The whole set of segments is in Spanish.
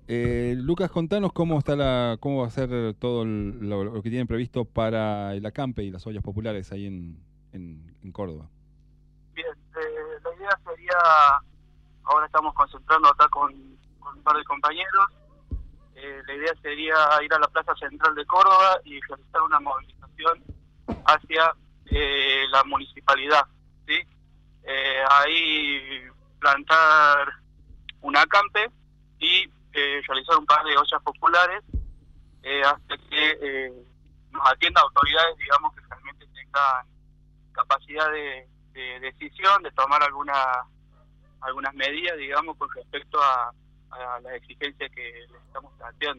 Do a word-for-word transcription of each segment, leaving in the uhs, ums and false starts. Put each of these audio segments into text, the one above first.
Eh, Lucas, contanos cómo está la, cómo va a ser todo el- lo, lo que tienen previsto para el acampe y las ollas populares ahí en, en, en Córdoba. Bien, eh, la idea sería, ahora estamos concentrando acá con, con un par de compañeros, eh, la idea sería ir a la Plaza Central de Córdoba y realizar una movilización hacia eh, la municipalidad, ¿sí? Eh, ahí plantar un acampe y eh, realizar un par de ollas populares eh, hasta que eh, nos atiendan autoridades, digamos, que realmente tengan capacidad de, de decisión, de tomar alguna, algunas medidas, digamos, con respecto a, a las exigencias que les estamos planteando.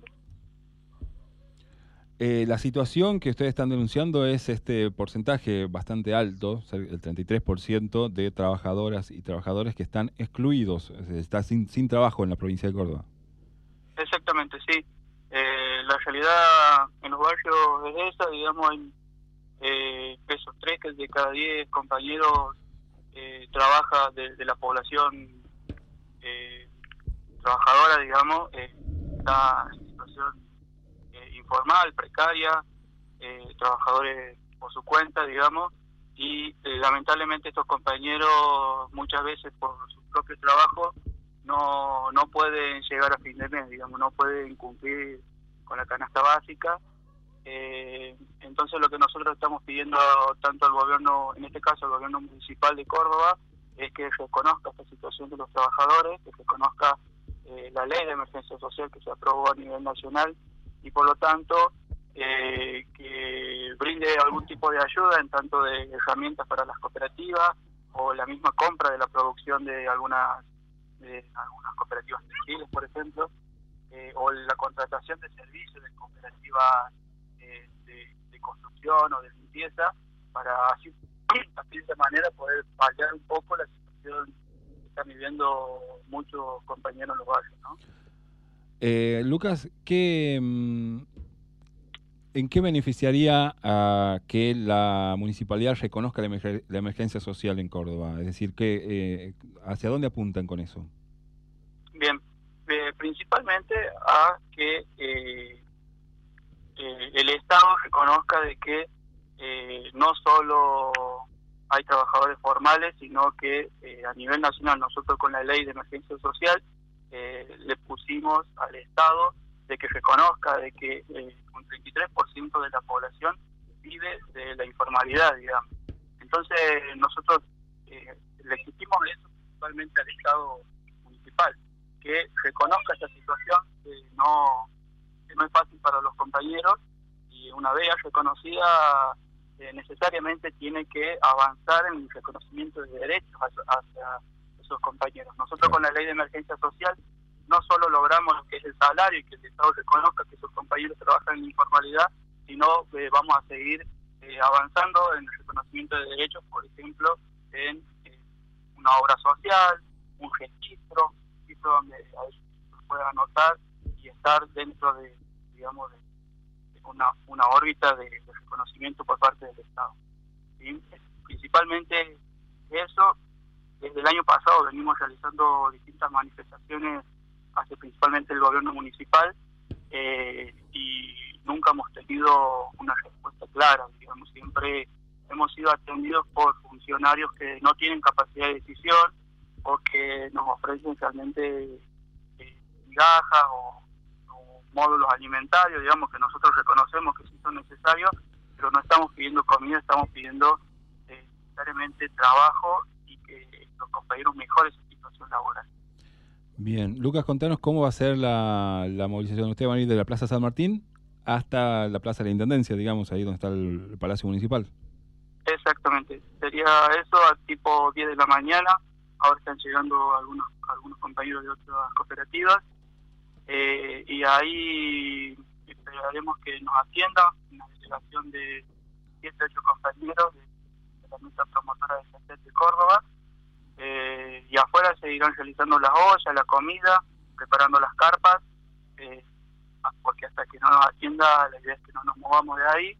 Eh, la situación que ustedes están denunciando es este porcentaje bastante alto, cer- el treinta y tres por ciento de trabajadoras y trabajadores que están excluidos, es decir, está sin, sin trabajo en la provincia de Córdoba. Exactamente, sí. Eh, la realidad en los barrios es esa, digamos, hay eh, esos tres que de cada diez compañeros eh, trabaja de, de la población eh, trabajadora, digamos, eh, está en situación eh, informal, precaria, eh, trabajadores por su cuenta, digamos, y eh, lamentablemente estos compañeros muchas veces por su propio trabajo no, no pueden llegar a fin de mes, digamos, no pueden cumplir con la canasta básica. Eh, entonces lo que nosotros estamos pidiendo tanto al gobierno, en este caso al gobierno municipal de Córdoba, es que reconozca esta situación de los trabajadores, que reconozca eh, la ley de emergencia social que se aprobó a nivel nacional y por lo tanto eh, que brinde algún tipo de ayuda en tanto de herramientas para las cooperativas o la misma compra de la producción de algunas de algunas cooperativas textiles, por ejemplo, eh, o la contratación de servicios de cooperativas eh, de, de construcción o de limpieza para así, así de esa manera poder paliar un poco la situación que están viviendo muchos compañeros en los barrios, ¿no? Eh, Lucas, ¿qué, mm, ¿en qué beneficiaría a que la municipalidad reconozca la, emerge- la emergencia social en Córdoba? Es decir, que, eh, ¿hacia dónde apuntan con eso? Bien, eh, principalmente a que eh, eh, el Estado reconozca de que eh, no solo hay trabajadores formales, sino que eh, a nivel nacional nosotros con la ley de emergencia social eh, le pusimos al Estado de que reconozca de que eh, un treinta y tres por ciento de la población vive de la informalidad, digamos. Entonces nosotros eh, le exigimos eso principalmente al Estado municipal, que reconozca esta situación, que no que no es fácil para los compañeros y una vez ya reconocida eh, necesariamente tiene que avanzar en el reconocimiento de derechos hacia, hacia esos compañeros. Nosotros Claro. con la ley de emergencia social no solo logramos lo que es el salario y que el Estado reconozca que esos compañeros trabajan en informalidad, sino que eh, vamos a seguir eh, avanzando en el reconocimiento de derechos, por ejemplo, en eh, una obra social, un registro, un registro donde a veces se pueda anotar y estar dentro de, digamos, de, de una, una órbita de, de reconocimiento por parte del Estado. ¿Sí? Principalmente eso, desde el año pasado venimos realizando distintas manifestaciones hacia principalmente el gobierno municipal eh, y nunca hemos tenido una respuesta clara, digamos, siempre hemos sido atendidos por funcionarios que no tienen capacidad de decisión o que nos ofrecen realmente eh, migajas o módulos alimentarios, digamos, que nosotros reconocemos que sí son necesarios, pero no estamos pidiendo comida, estamos pidiendo eh, necesariamente trabajo y que los compañeros mejoren su situación laboral. Bien, Lucas, contanos cómo va a ser la, la movilización. Ustedes van a ir de la Plaza San Martín hasta la Plaza de la Intendencia, digamos, ahí donde está el, el Palacio Municipal. Exactamente, sería eso a tipo diez de la mañana, ahora están llegando algunos, algunos compañeros de otras cooperativas, eh, y ahí esperaremos que nos atienda una delegación de siete ocho compañeros de, de la mesa promotora de G de Córdoba, eh, y afuera se irán realizando las ollas, la comida, preparando las carpas, eh, porque hasta que no nos atienda la idea es que no nos movamos de ahí.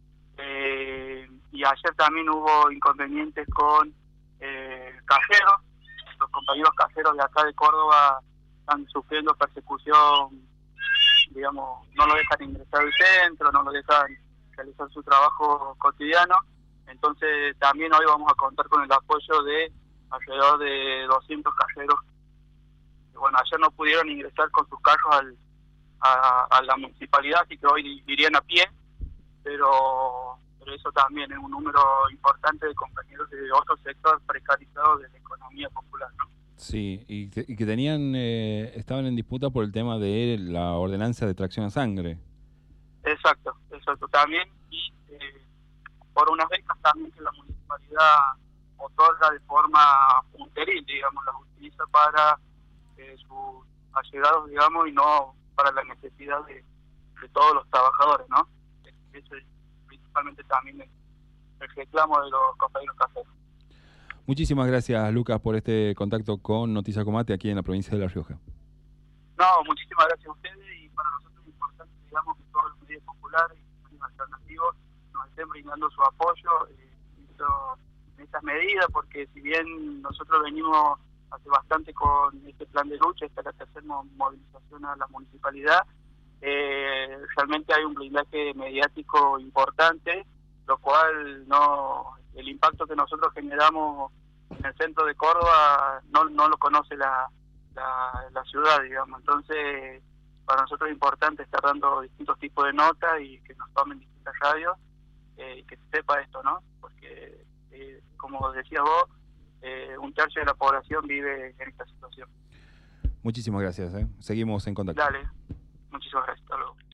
Eh, y ayer también hubo inconvenientes con eh, cajeros, los compañeros cajeros de acá de Córdoba están sufriendo persecución, digamos, no lo dejan ingresar al centro, no lo dejan realizar su trabajo cotidiano. Entonces también hoy vamos a contar con el apoyo de alrededor de doscientos cajeros. Bueno, ayer no pudieron ingresar con sus carros al, a, a la municipalidad, así que hoy irían a pie, pero, pero eso también es un número importante de compañeros de otro sector precarizado de la economía popular, ¿no? Sí, y, te, y que tenían, eh, estaban en disputa por el tema de la ordenanza de tracción a sangre. Exacto, exacto, también, y eh, por unas becas también que la municipalidad otorga de forma punteril, digamos, las utiliza para eh, sus allegados, digamos, y no para la necesidad de, de todos los trabajadores, ¿no? Eso es principalmente también el, el reclamo de los compañeros caseros. Muchísimas gracias, Lucas, por este contacto con Noticias Comate aquí en la provincia de La Rioja. No, muchísimas gracias a ustedes, y para nosotros es importante, digamos, que todos los medios populares y medios alternativos nos estén brindando su apoyo eh, en estas medidas, porque si bien nosotros venimos hace bastante con este plan de lucha, esta es la tercera movilización a la municipalidad, eh, realmente hay un blindaje mediático importante, lo cual no, el impacto que nosotros generamos en el centro de Córdoba no, no lo conoce la, la, la ciudad, digamos. Entonces, para nosotros es importante estar dando distintos tipos de notas y que nos tomen distintas radios eh, y que se sepa esto, ¿no? Porque, eh, como decías vos, eh, un tercio de la población vive en esta situación. Muchísimas gracias, ¿eh? Seguimos en contacto. Dale, muchísimas gracias. Hasta luego.